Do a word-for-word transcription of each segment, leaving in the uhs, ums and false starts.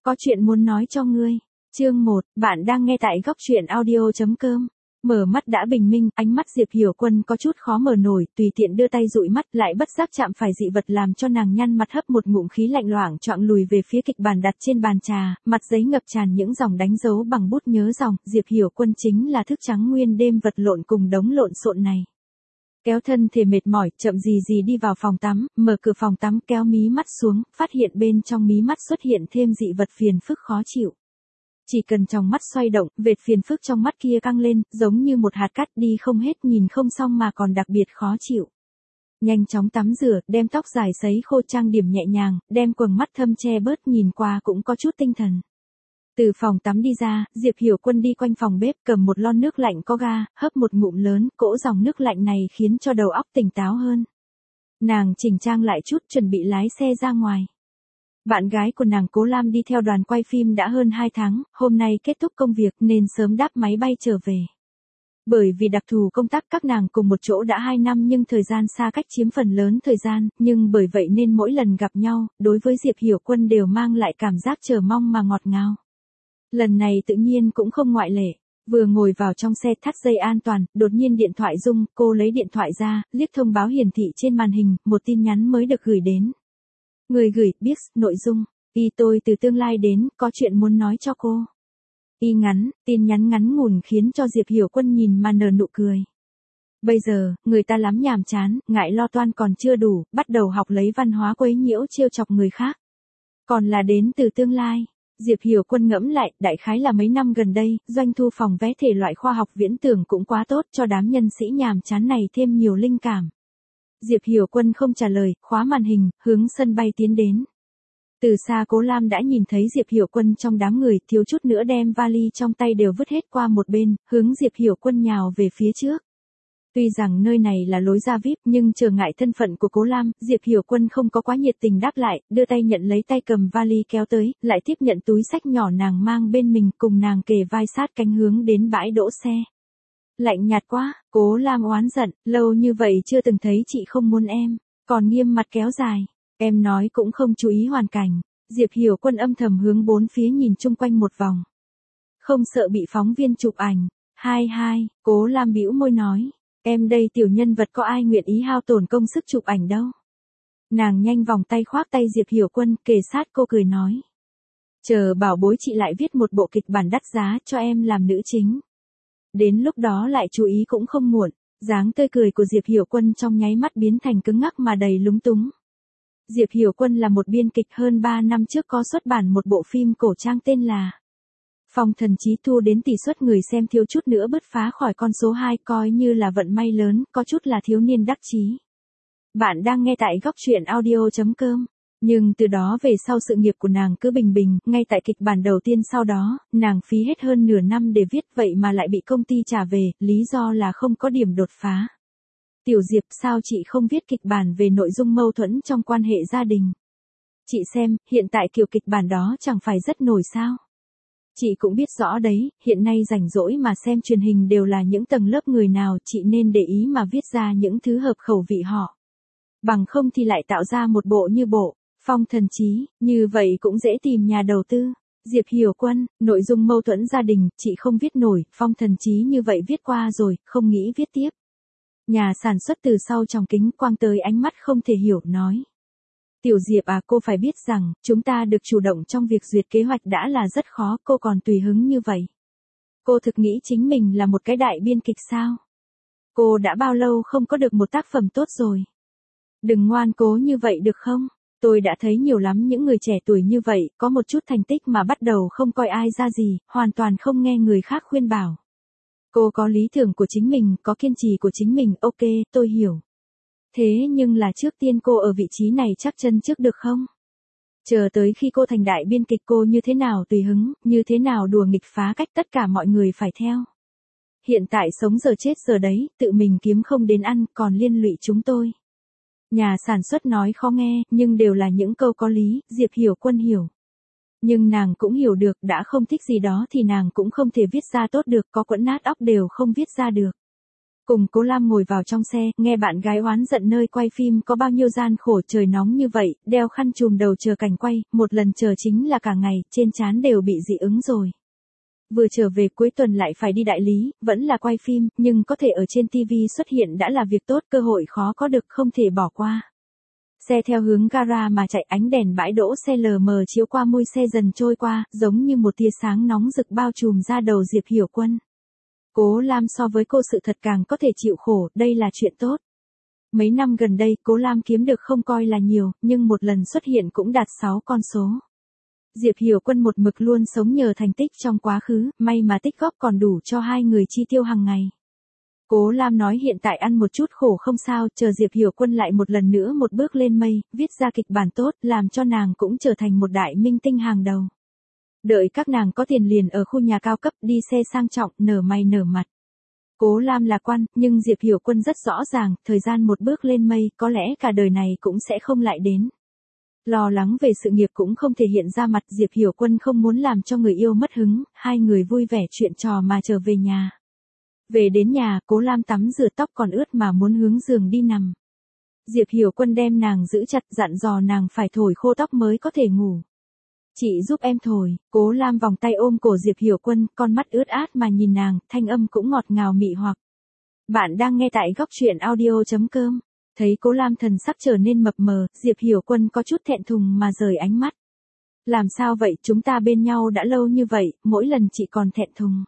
Có chuyện muốn nói cho ngươi. Chương một, bạn đang nghe tại góc truyện audio chấm com. Mở mắt đã bình minh, ánh mắt Diệp Hiểu Quân có chút khó mở nổi, tùy tiện đưa tay dụi mắt, lại bất giác chạm phải dị vật làm cho nàng nhăn mặt, hấp một ngụm khí lạnh, loảng choạng lùi về phía kịch bản đặt trên bàn trà, mặt giấy ngập tràn những dòng đánh dấu bằng bút nhớ dòng. Diệp Hiểu Quân chính là thức trắng nguyên đêm vật lộn cùng đống lộn xộn này. Kéo thân thể mệt mỏi, chậm gì gì đi vào phòng tắm, mở cửa phòng tắm, kéo mí mắt xuống, phát hiện bên trong mí mắt xuất hiện thêm dị vật phiền phức khó chịu. Chỉ cần trong mắt xoay động, vệt phiền phức trong mắt kia căng lên, giống như một hạt cát đi không hết, nhìn không xong mà còn đặc biệt khó chịu. Nhanh chóng tắm rửa, đem tóc dài sấy khô, trang điểm nhẹ nhàng, đem quầng mắt thâm che bớt, nhìn qua cũng có chút tinh thần. Từ phòng tắm đi ra, Diệp Hiểu Quân đi quanh phòng bếp, cầm một lon nước lạnh có ga, hấp một ngụm lớn, cỗ dòng nước lạnh này khiến cho đầu óc tỉnh táo hơn. Nàng chỉnh trang lại chút, chuẩn bị lái xe ra ngoài. Bạn gái của nàng Cố Lam đi theo đoàn quay phim đã hơn hai tháng, hôm nay kết thúc công việc nên sớm đáp máy bay trở về. Bởi vì đặc thù công tác các nàng cùng một chỗ đã hai năm nhưng thời gian xa cách chiếm phần lớn thời gian, nhưng bởi vậy nên mỗi lần gặp nhau, đối với Diệp Hiểu Quân đều mang lại cảm giác chờ mong mà ngọt ngào. Lần này tự nhiên cũng không ngoại lệ. Vừa ngồi vào trong xe thắt dây an toàn, đột nhiên điện thoại rung, cô lấy điện thoại ra, liếc thông báo hiển thị trên màn hình, một tin nhắn mới được gửi đến. Người gửi, biết, nội dung, y tôi từ tương lai đến, có chuyện muốn nói cho cô. Y ngắn, tin nhắn ngắn ngủn khiến cho Diệp Hiểu Quân nhìn mà nở nụ cười. Bây giờ, người ta lắm nhàm chán, ngại lo toan còn chưa đủ, bắt đầu học lấy văn hóa quấy nhiễu trêu chọc người khác. Còn là đến từ tương lai. Diệp Hiểu Quân ngẫm lại, đại khái là mấy năm gần đây, doanh thu phòng vé thể loại khoa học viễn tưởng cũng quá tốt, cho đám nhân sĩ nhàm chán này thêm nhiều linh cảm. Diệp Hiểu Quân không trả lời, khóa màn hình, hướng sân bay tiến đến. Từ xa Cố Lam đã nhìn thấy Diệp Hiểu Quân trong đám người, thiếu chút nữa đem vali trong tay đều vứt hết qua một bên, hướng Diệp Hiểu Quân nhào về phía trước. Tuy rằng nơi này là lối ra vi ai pi, nhưng trở ngại thân phận của Cố Lam, Diệp Hiểu Quân không có quá nhiệt tình đáp lại, đưa tay nhận lấy, tay cầm vali kéo tới, lại tiếp nhận túi xách nhỏ nàng mang bên mình, cùng nàng kề vai sát cánh hướng đến bãi đỗ xe. Lạnh nhạt quá, Cố Lam oán giận, lâu như vậy chưa từng thấy chị không muốn em, còn nghiêm mặt kéo dài, em nói cũng không chú ý hoàn cảnh. Diệp Hiểu Quân âm thầm hướng bốn phía nhìn chung quanh một vòng. Không sợ bị phóng viên chụp ảnh. Hai hai, Cố Lam bĩu môi nói. Em đây tiểu nhân vật có ai nguyện ý hao tổn công sức chụp ảnh đâu. Nàng nhanh vòng tay khoác tay Diệp Hiểu Quân, kề sát cô cười nói. Chờ bảo bối chị lại viết một bộ kịch bản đắt giá cho em làm nữ chính. Đến lúc đó lại chú ý cũng không muộn. Dáng tươi cười của Diệp Hiểu Quân trong nháy mắt biến thành cứng ngắc mà đầy lúng túng. Diệp Hiểu Quân là một biên kịch, hơn ba năm trước có xuất bản một bộ phim cổ trang tên là Phong Thần Chí thu đến tỷ suất người xem thiếu chút nữa bứt phá khỏi con số hai, coi như là vận may lớn, có chút là thiếu niên đắc chí. Bạn đang nghe tại góc truyện audio chấm com. Nhưng từ đó về sau sự nghiệp của nàng cứ bình bình, ngay tại kịch bản đầu tiên sau đó, nàng phí hết hơn nửa năm để viết, vậy mà lại bị công ty trả về, lý do là không có điểm đột phá. Tiểu Diệp, sao chị không viết kịch bản về nội dung mâu thuẫn trong quan hệ gia đình? Chị xem, hiện tại kiểu kịch bản đó chẳng phải rất nổi sao? Chị cũng biết rõ đấy, hiện nay rảnh rỗi mà xem truyền hình đều là những tầng lớp người nào, chị nên để ý mà viết ra những thứ hợp khẩu vị họ. Bằng không thì lại tạo ra một bộ như bộ Phong Thần Chí, như vậy cũng dễ tìm nhà đầu tư. Diệp Hiểu Quân, nội dung mâu thuẫn gia đình, chị không viết nổi, Phong Thần Chí như vậy viết qua rồi, không nghĩ viết tiếp. Nhà sản xuất từ sau trong kính quang tới ánh mắt không thể hiểu, nói. Tiểu Diệp à, cô phải biết rằng, chúng ta được chủ động trong việc duyệt kế hoạch đã là rất khó, cô còn tùy hứng như vậy. Cô thực nghĩ chính mình là một cái đại biên kịch sao? Cô đã bao lâu không có được một tác phẩm tốt rồi? Đừng ngoan cố như vậy được không? Tôi đã thấy nhiều lắm những người trẻ tuổi như vậy, có một chút thành tích mà bắt đầu không coi ai ra gì, hoàn toàn không nghe người khác khuyên bảo. Cô có lý tưởng của chính mình, có kiên trì của chính mình, ok, tôi hiểu. Thế nhưng là trước tiên cô ở vị trí này chắc chân trước được không? Chờ tới khi cô thành đại biên kịch cô như thế nào tùy hứng, như thế nào đùa nghịch phá cách tất cả mọi người phải theo. Hiện tại sống giờ chết giờ đấy, tự mình kiếm không đến ăn, còn liên lụy chúng tôi. Nhà sản xuất nói khó nghe, nhưng đều là những câu có lý, Diệp Hiểu Quân hiểu. Nhưng nàng cũng hiểu được, đã không thích gì đó thì nàng cũng không thể viết ra tốt được, có quẫn nát óc đều không viết ra được. Cùng Cố Lam ngồi vào trong xe, nghe bạn gái oán giận nơi quay phim có bao nhiêu gian khổ, trời nóng như vậy, đeo khăn trùm đầu chờ cảnh quay, một lần chờ chính là cả ngày, trên trán đều bị dị ứng rồi. Vừa trở về cuối tuần lại phải đi đại lý, vẫn là quay phim, nhưng có thể ở trên ti vi xuất hiện đã là việc tốt, cơ hội khó có được, không thể bỏ qua. Xe theo hướng gara mà chạy, ánh đèn bãi đỗ xe lờ mờ chiếu qua mui xe dần trôi qua, giống như một tia sáng nóng rực bao trùm ra đầu Diệp Hiểu Quân. Cố Lam so với cô sự thật càng có thể chịu khổ, đây là chuyện tốt. Mấy năm gần đây, Cố Lam kiếm được không coi là nhiều, nhưng một lần xuất hiện cũng đạt sáu con số. Diệp Hiểu Quân một mực luôn sống nhờ thành tích trong quá khứ, may mà tích góp còn đủ cho hai người chi tiêu hàng ngày. Cố Lam nói hiện tại ăn một chút khổ không sao, chờ Diệp Hiểu Quân lại một lần nữa một bước lên mây, viết ra kịch bản tốt, làm cho nàng cũng trở thành một đại minh tinh hàng đầu. Đợi các nàng có tiền liền ở khu nhà cao cấp, đi xe sang trọng, nở mày nở mặt. Cố Lam lạc quan, nhưng Diệp Hiểu Quân rất rõ ràng, thời gian một bước lên mây, có lẽ cả đời này cũng sẽ không lại đến. Lo lắng về sự nghiệp cũng không thể hiện ra mặt, Diệp Hiểu Quân không muốn làm cho người yêu mất hứng, hai người vui vẻ chuyện trò mà trở về nhà. Về đến nhà, Cố Lam tắm rửa tóc còn ướt mà muốn hướng giường đi nằm. Diệp Hiểu Quân đem nàng giữ chặt, dặn dò nàng phải thổi khô tóc mới có thể ngủ. Chị giúp em thổi. Cố Lam vòng tay ôm cổ Diệp Hiểu Quân, con mắt ướt át mà nhìn nàng, thanh âm cũng ngọt ngào mị hoặc. Bạn đang nghe tại góc truyện audio chấm com. Thấy Cố Lam thần sắc trở nên mập mờ, Diệp Hiểu Quân có chút thẹn thùng mà rời ánh mắt. Làm sao vậy, chúng ta bên nhau đã lâu như vậy, mỗi lần chị còn thẹn thùng.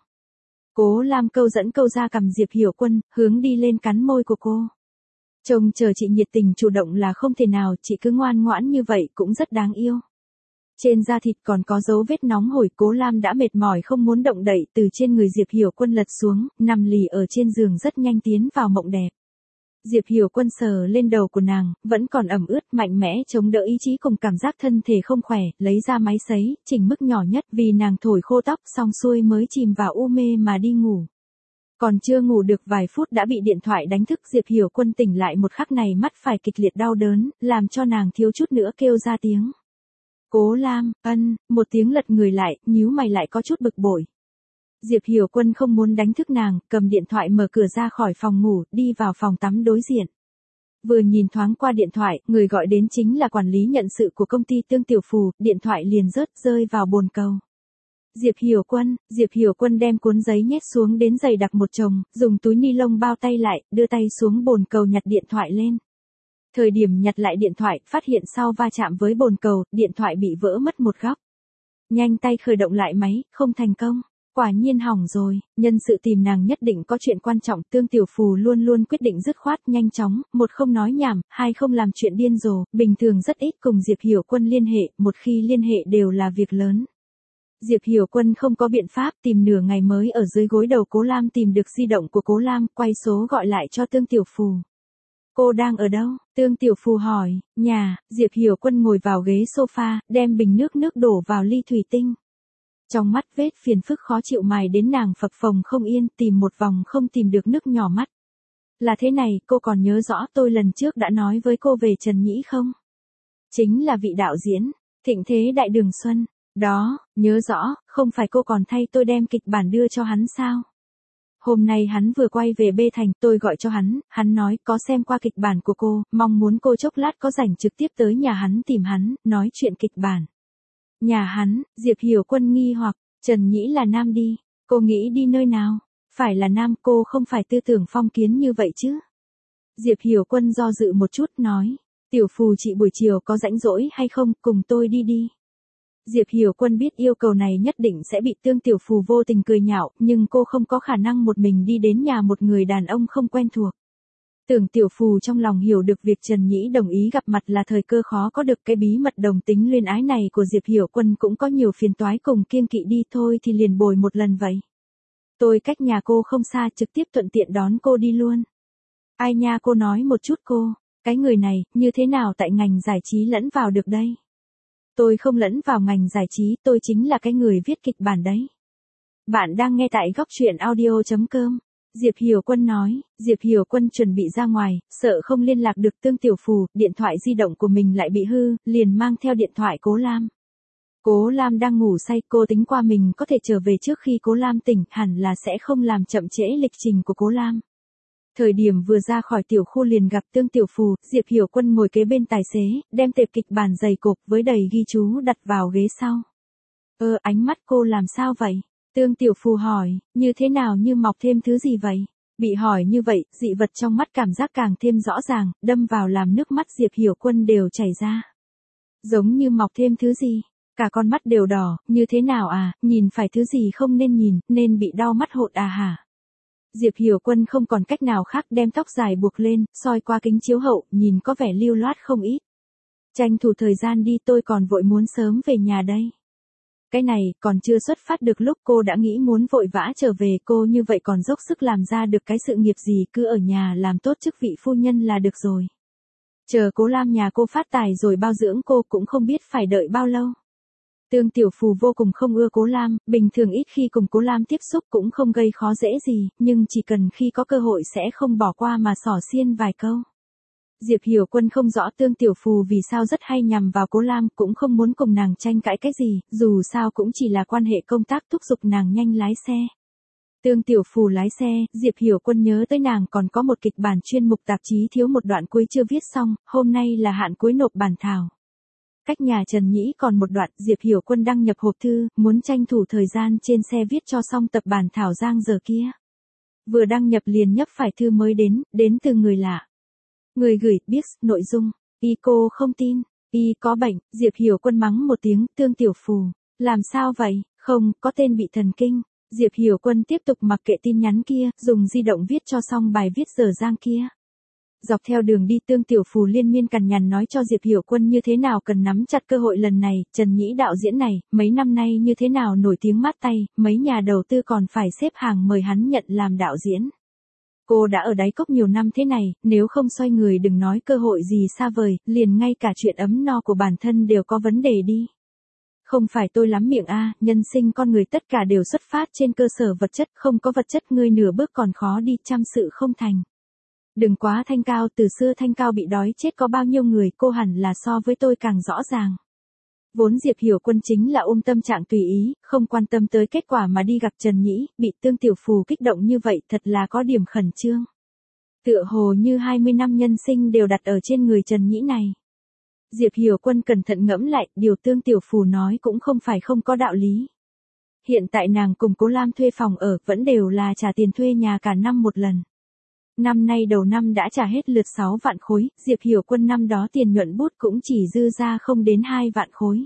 Cố Lam câu dẫn câu ra cầm Diệp Hiểu Quân, hướng đi lên cắn môi của cô. Trông chờ chị nhiệt tình chủ động là không thể nào, chị cứ ngoan ngoãn như vậy cũng rất đáng yêu. Trên da thịt còn có dấu vết nóng hổi, Cố Lam đã mệt mỏi không muốn động đậy, từ trên người Diệp Hiểu Quân lật xuống, nằm lì ở trên giường rất nhanh tiến vào mộng đẹp. Diệp Hiểu Quân sờ lên đầu của nàng, vẫn còn ẩm ướt, mạnh mẽ chống đỡ ý chí cùng cảm giác thân thể không khỏe, lấy ra máy sấy, chỉnh mức nhỏ nhất vì nàng thổi khô tóc xong xuôi mới chìm vào u mê mà đi ngủ. Còn chưa ngủ được vài phút đã bị điện thoại đánh thức, Diệp Hiểu Quân tỉnh lại một khắc này mắt phải kịch liệt đau đớn, làm cho nàng thiếu chút nữa kêu ra tiếng. Cố Lam, ân, một tiếng lật người lại, nhíu mày lại có chút bực bội. Diệp Hiểu Quân không muốn đánh thức nàng, cầm điện thoại mở cửa ra khỏi phòng ngủ, đi vào phòng tắm đối diện. Vừa nhìn thoáng qua điện thoại, người gọi đến chính là quản lý nhận sự của công ty Tương Tiểu Phù, điện thoại liền rớt rơi vào bồn cầu. Diệp Hiểu Quân, Diệp Hiểu Quân đem cuốn giấy nhét xuống đến giày đặc một chồng, dùng túi ni lông bao tay lại, đưa tay xuống bồn cầu nhặt điện thoại lên. Thời điểm nhặt lại điện thoại, phát hiện sau va chạm với bồn cầu, điện thoại bị vỡ mất một góc. Nhanh tay khởi động lại máy, không thành công. Quả nhiên hỏng rồi, nhân sự tìm nàng nhất định có chuyện quan trọng, Tương Tiểu Phù luôn luôn quyết định dứt khoát, nhanh chóng, một không nói nhảm, hai không làm chuyện điên rồ, bình thường rất ít cùng Diệp Hiểu Quân liên hệ, một khi liên hệ đều là việc lớn. Diệp Hiểu Quân không có biện pháp, tìm nửa ngày mới ở dưới gối đầu Cố Lam tìm được di động của Cố Lam, quay số gọi lại cho Tương Tiểu Phù. Cô đang ở đâu? Tương Tiểu Phù hỏi. Nhà. Diệp Hiểu Quân ngồi vào ghế sofa, đem bình nước nước đổ vào ly thủy tinh. Trong mắt vết phiền phức khó chịu mài đến nàng phập phồng không yên, tìm một vòng không tìm được nước nhỏ mắt. Là thế này, cô còn nhớ rõ tôi lần trước đã nói với cô về Trần Nhĩ không? Chính là vị đạo diễn, Thịnh Thế Đại Đường Xuân. Đó, nhớ rõ, không phải cô còn thay tôi đem kịch bản đưa cho hắn sao? Hôm nay hắn vừa quay về B Thành, tôi gọi cho hắn, hắn nói có xem qua kịch bản của cô, mong muốn cô chốc lát có rảnh trực tiếp tới nhà hắn tìm hắn, nói chuyện kịch bản. Nhà hắn, Diệp Hiểu Quân nghi hoặc, Trần Nhĩ là nam đi, cô nghĩ đi nơi nào? Phải là nam, cô không phải tư tưởng phong kiến như vậy chứ? Diệp Hiểu Quân do dự một chút nói, Tiểu Phù chị buổi chiều có rảnh rỗi hay không, cùng tôi đi đi. Diệp Hiểu Quân biết yêu cầu này nhất định sẽ bị Tương Tiểu Phù vô tình cười nhạo, nhưng cô không có khả năng một mình đi đến nhà một người đàn ông không quen thuộc. Tưởng Tiểu Phù trong lòng hiểu được việc Trần Nhĩ đồng ý gặp mặt là thời cơ khó có được, cái bí mật đồng tính luyến ái này của Diệp Hiểu Quân cũng có nhiều phiền toái cùng kiêng kỵ, đi thôi thì liền bồi một lần vậy. Tôi cách nhà cô không xa, trực tiếp thuận tiện đón cô đi luôn. Ai nha, cô nói một chút cô, cái người này, như thế nào tại ngành giải trí lẫn vào được đây? Tôi không lẫn vào ngành giải trí, tôi chính là cái người viết kịch bản đấy. Bạn đang nghe tại góc truyện audio chấm com. Diệp Hiểu Quân nói, Diệp Hiểu Quân chuẩn bị ra ngoài, sợ không liên lạc được Tương Tiểu Phù, điện thoại di động của mình lại bị hư, liền mang theo điện thoại Cố Lam. Cố Lam đang ngủ say, cô tính qua mình có thể trở về trước khi Cố Lam tỉnh, hẳn là sẽ không làm chậm trễ lịch trình của Cố Lam. Thời điểm vừa ra khỏi tiểu khu liền gặp Tương Tiểu Phù, Diệp Hiểu Quân ngồi kế bên tài xế, đem tệp kịch bản dày cộp với đầy ghi chú đặt vào ghế sau. Ơ, ánh mắt cô làm sao vậy? Tương Tiểu Phù hỏi, như thế nào như mọc thêm thứ gì vậy? Bị hỏi như vậy, dị vật trong mắt cảm giác càng thêm rõ ràng, đâm vào làm nước mắt Diệp Hiểu Quân đều chảy ra. Giống như mọc thêm thứ gì? Cả con mắt đều đỏ, như thế nào à, nhìn phải thứ gì không nên nhìn, nên bị đau mắt hột à hả? Diệp Hiểu Quân không còn cách nào khác đem tóc dài buộc lên, soi qua kính chiếu hậu, nhìn có vẻ lưu loát không ít. Tranh thủ thời gian đi, tôi còn vội muốn sớm về nhà đây. Cái này, còn chưa xuất phát được lúc cô đã nghĩ muốn vội vã trở về, cô như vậy còn dốc sức làm ra được cái sự nghiệp gì, cứ ở nhà làm tốt chức vị phu nhân là được rồi. Chờ Cố Lam nhà cô phát tài rồi bao dưỡng cô cũng không biết phải đợi bao lâu. Tương Tiểu Phù vô cùng không ưa Cố Lam, bình thường ít khi cùng Cố Lam tiếp xúc cũng không gây khó dễ gì, nhưng chỉ cần khi có cơ hội sẽ không bỏ qua mà xỏ xiên vài câu. Diệp Hiểu Quân không rõ Tương Tiểu Phù vì sao rất hay nhằm vào Cố Lam, cũng không muốn cùng nàng tranh cãi cái gì, dù sao cũng chỉ là quan hệ công tác, thúc giục nàng nhanh lái xe. Tương Tiểu Phù lái xe, Diệp Hiểu Quân nhớ tới nàng còn có một kịch bản chuyên mục tạp chí thiếu một đoạn cuối chưa viết xong, hôm nay là hạn cuối nộp bản thảo. Cách nhà Trần Nhĩ còn một đoạn, Diệp Hiểu Quân đăng nhập hộp thư, muốn tranh thủ thời gian trên xe viết cho xong tập bản thảo giang giờ kia. Vừa đăng nhập liền nhấp phải thư mới đến, đến từ người lạ. Người gửi, biết, nội dung, y cô không tin, y có bệnh, Diệp Hiểu Quân mắng một tiếng, Tương Tiểu Phù. Làm sao vậy, không, có tên bị thần kinh. Diệp Hiểu Quân tiếp tục mặc kệ tin nhắn kia, dùng di động viết cho xong bài viết dở dang kia. Dọc theo đường đi Tương Tiểu Phù liên miên cằn nhằn nói cho Diệp Hiểu Quân như thế nào cần nắm chặt cơ hội lần này, Trần Nhĩ đạo diễn này, mấy năm nay như thế nào nổi tiếng mát tay, mấy nhà đầu tư còn phải xếp hàng mời hắn nhận làm đạo diễn. Cô đã ở đáy cốc nhiều năm thế này, nếu không xoay người đừng nói cơ hội gì xa vời, liền ngay cả chuyện ấm no của bản thân đều có vấn đề đi. Không phải tôi lắm miệng a, nhân sinh con người tất cả đều xuất phát trên cơ sở vật chất, không có vật chất ngươi nửa bước còn khó đi, trăm sự không thành. Đừng quá thanh cao, từ xưa thanh cao bị đói chết có bao nhiêu người, cô hẳn là so với tôi càng rõ ràng. Vốn Diệp Hiểu Quân chính là ôm tâm trạng tùy ý, không quan tâm tới kết quả mà đi gặp Trần Nhĩ, bị Tương Tiểu Phù kích động như vậy thật là có điểm khẩn trương. Tựa hồ như hai mươi năm nhân sinh đều đặt ở trên người Trần Nhĩ này. Diệp Hiểu Quân cẩn thận ngẫm lại, điều Tương Tiểu Phù nói cũng không phải không có đạo lý. Hiện tại nàng cùng Cố Lam thuê phòng ở, vẫn đều là trả tiền thuê nhà cả năm một lần. Năm nay đầu năm đã trả hết lượt sáu vạn khối, Diệp Hiểu Quân năm đó tiền nhuận bút cũng chỉ dư ra không đến hai vạn khối.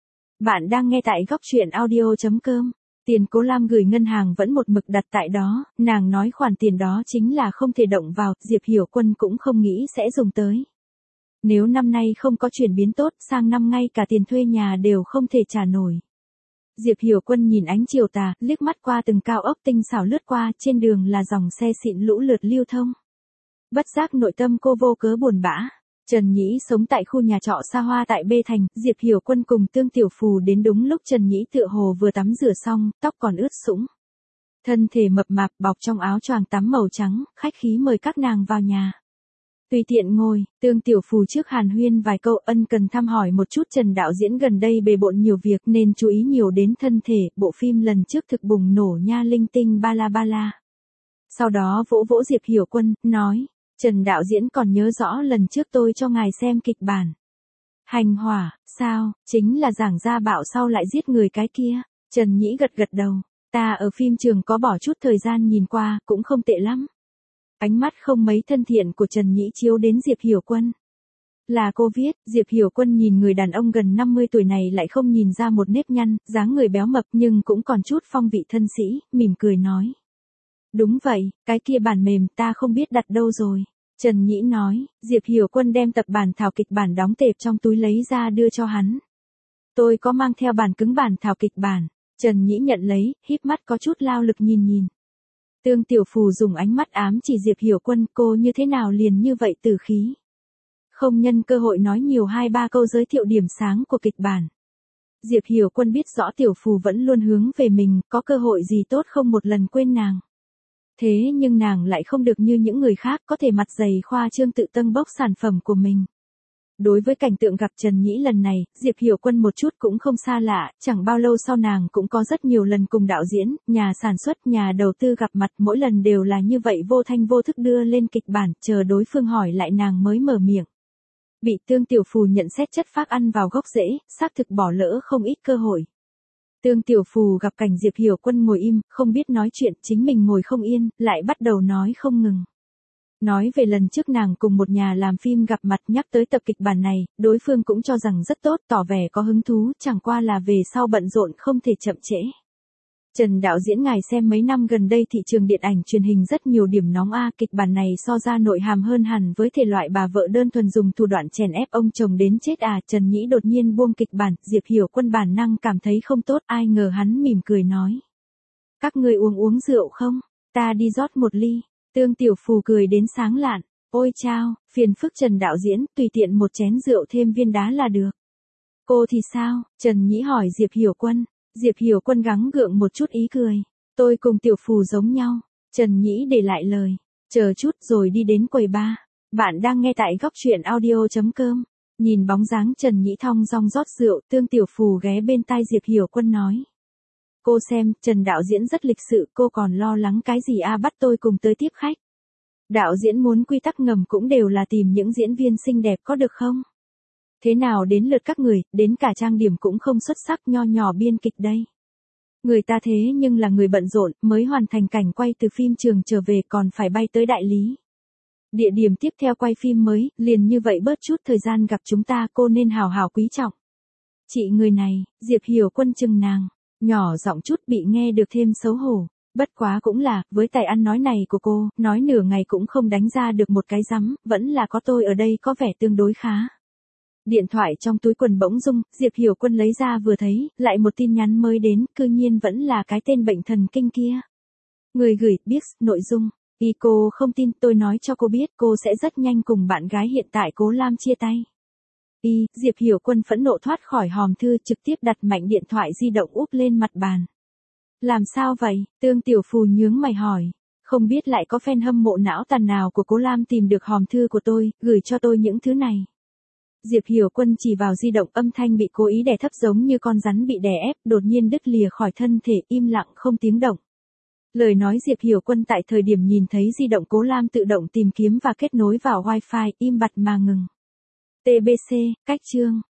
Bạn đang nghe tại góc truyện audio chấm com. Tiền Cố Lam gửi ngân hàng vẫn một mực đặt tại đó, nàng nói khoản tiền đó chính là không thể động vào, Diệp Hiểu Quân cũng không nghĩ sẽ dùng tới. Nếu năm nay không có chuyển biến tốt, sang năm ngay cả tiền thuê nhà đều không thể trả nổi. Diệp Hiểu Quân nhìn ánh chiều tà, liếc mắt qua từng cao ốc tinh xảo lướt qua, trên đường là dòng xe xịn lũ lượt lưu thông. Bất giác nội tâm cô vô cớ buồn bã. Trần Nhĩ sống tại khu nhà trọ xa hoa tại B Thành, Diệp Hiểu Quân cùng Tương Tiểu Phù đến đúng lúc Trần Nhĩ tựa hồ vừa tắm rửa xong, tóc còn ướt sũng. Thân thể mập mạp bọc trong áo choàng tắm màu trắng, khách khí mời các nàng vào nhà. Tùy tiện ngồi, Tương Tiểu Phù trước hàn huyên vài câu ân cần thăm hỏi một chút Trần đạo diễn gần đây bề bộn nhiều việc nên chú ý nhiều đến thân thể, bộ phim lần trước thực bùng nổ nha linh tinh ba la ba la. Sau đó vỗ vỗ Diệp Hiểu Quân, nói, Trần đạo diễn còn nhớ rõ lần trước tôi cho ngài xem kịch bản. Hành hỏa, sao, chính là giảng gia bạo sau lại giết người cái kia. Trần Nhĩ gật gật đầu, ta ở phim trường có bỏ chút thời gian nhìn qua, cũng không tệ lắm. Ánh mắt không mấy thân thiện của Trần Nhĩ chiếu đến Diệp Hiểu Quân. Là cô viết, Diệp Hiểu Quân nhìn người đàn ông gần năm mươi tuổi này lại không nhìn ra một nếp nhăn, dáng người béo mập nhưng cũng còn chút phong vị thân sĩ, mỉm cười nói. Đúng vậy, cái kia bản mềm ta không biết đặt đâu rồi. Trần Nhĩ nói, Diệp Hiểu Quân đem tập bản thảo kịch bản đóng tệp trong túi lấy ra đưa cho hắn. Tôi có mang theo bản cứng bản thảo kịch bản. Trần Nhĩ nhận lấy, híp mắt có chút lao lực nhìn nhìn. Tương Tiểu Phù dùng ánh mắt ám chỉ Diệp Hiểu Quân, cô như thế nào liền như vậy tử khí. Không nhân cơ hội nói nhiều hai ba câu giới thiệu điểm sáng của kịch bản. Diệp Hiểu Quân biết rõ Tiểu Phù vẫn luôn hướng về mình, có cơ hội gì tốt không một lần quên nàng. Thế nhưng nàng lại không được như những người khác có thể mặt dày khoa trương tự tâng bốc sản phẩm của mình. Đối với cảnh tượng gặp Trần Nhĩ lần này, Diệp Hiểu Quân một chút cũng không xa lạ, chẳng bao lâu sau nàng cũng có rất nhiều lần cùng đạo diễn, nhà sản xuất, nhà đầu tư gặp mặt, mỗi lần đều là như vậy vô thanh vô thức đưa lên kịch bản, chờ đối phương hỏi lại nàng mới mở miệng. Bị Tương Tiểu Phù nhận xét chất phác ăn vào gốc rễ, xác thực bỏ lỡ không ít cơ hội. Tương Tiểu Phù gặp cảnh Diệp Hiểu Quân ngồi im, không biết nói chuyện, chính mình ngồi không yên, lại bắt đầu nói không ngừng. Nói về lần trước nàng cùng một nhà làm phim gặp mặt, nhắc tới tập kịch bản này, đối phương cũng cho rằng rất tốt, tỏ vẻ có hứng thú, chẳng qua là về sau bận rộn không thể chậm trễ. Trần đạo diễn ngài xem mấy năm gần đây thị trường điện ảnh truyền hình rất nhiều điểm nóng a, kịch bản này so ra nội hàm hơn hẳn với thể loại bà vợ đơn thuần dùng thủ đoạn chèn ép ông chồng đến chết à. Trần Nhĩ đột nhiên buông kịch bản, Diệp Hiểu Quân bản năng cảm thấy không tốt, ai ngờ hắn mỉm cười nói. Các ngươi uống uống rượu không? Ta đi rót một ly. Tương Tiểu Phù cười đến sáng lạn, ôi chao, phiền phức Trần đạo diễn, tùy tiện một chén rượu thêm viên đá là được. Cô thì sao? Trần Nhĩ hỏi Diệp Hiểu Quân. Diệp Hiểu Quân gắng gượng một chút ý cười. Tôi cùng Tiểu Phù giống nhau. Trần Nhĩ để lại lời. Chờ chút rồi đi đến quầy bar. Bạn đang nghe tại góc truyện audio chấm com. Nhìn bóng dáng Trần Nhĩ thong dong rót rượu, Tương Tiểu Phù ghé bên tai Diệp Hiểu Quân nói. Cô xem, Trần đạo diễn rất lịch sự, cô còn lo lắng cái gì a, bắt tôi cùng tới tiếp khách. Đạo diễn muốn quy tắc ngầm cũng đều là tìm những diễn viên xinh đẹp có được không? Thế nào đến lượt các người, đến cả trang điểm cũng không xuất sắc, nho nhỏ biên kịch đây. Người ta thế nhưng là người bận rộn, mới hoàn thành cảnh quay từ phim trường trở về còn phải bay tới đại lý. Địa điểm tiếp theo quay phim mới, liền như vậy bớt chút thời gian gặp chúng ta, cô nên hào hào quý trọng. Chị người này, Diệp Hiểu Quân chừng nàng, nhỏ giọng chút bị nghe được thêm xấu hổ. Bất quá cũng là, với tài ăn nói này của cô, nói nửa ngày cũng không đánh ra được một cái rắm, vẫn là có tôi ở đây có vẻ tương đối khá. Điện thoại trong túi quần bỗng rung, Diệp Hiểu Quân lấy ra vừa thấy, lại một tin nhắn mới đến, cư nhiên vẫn là cái tên bệnh thần kinh kia. Người gửi, biết, nội dung, y cô không tin, tôi nói cho cô biết, cô sẽ rất nhanh cùng bạn gái hiện tại Cố Lam chia tay. Y, Diệp Hiểu Quân phẫn nộ thoát khỏi hòm thư, trực tiếp đặt mạnh điện thoại di động úp lên mặt bàn. Làm sao vậy? Tương Tiểu Phù nhướng mày hỏi. Không biết lại có fan hâm mộ não tàn nào của Cố Lam tìm được hòm thư của tôi, gửi cho tôi những thứ này. Diệp Hiểu Quân chỉ vào di động, âm thanh bị cố ý đè thấp giống như con rắn bị đè ép, đột nhiên đứt lìa khỏi thân thể, im lặng không tiếng động. Lời nói Diệp Hiểu Quân tại thời điểm nhìn thấy di động Cố Lam tự động tìm kiếm và kết nối vào Wi-Fi, im bặt mà ngừng. tê bê xê, cách chương.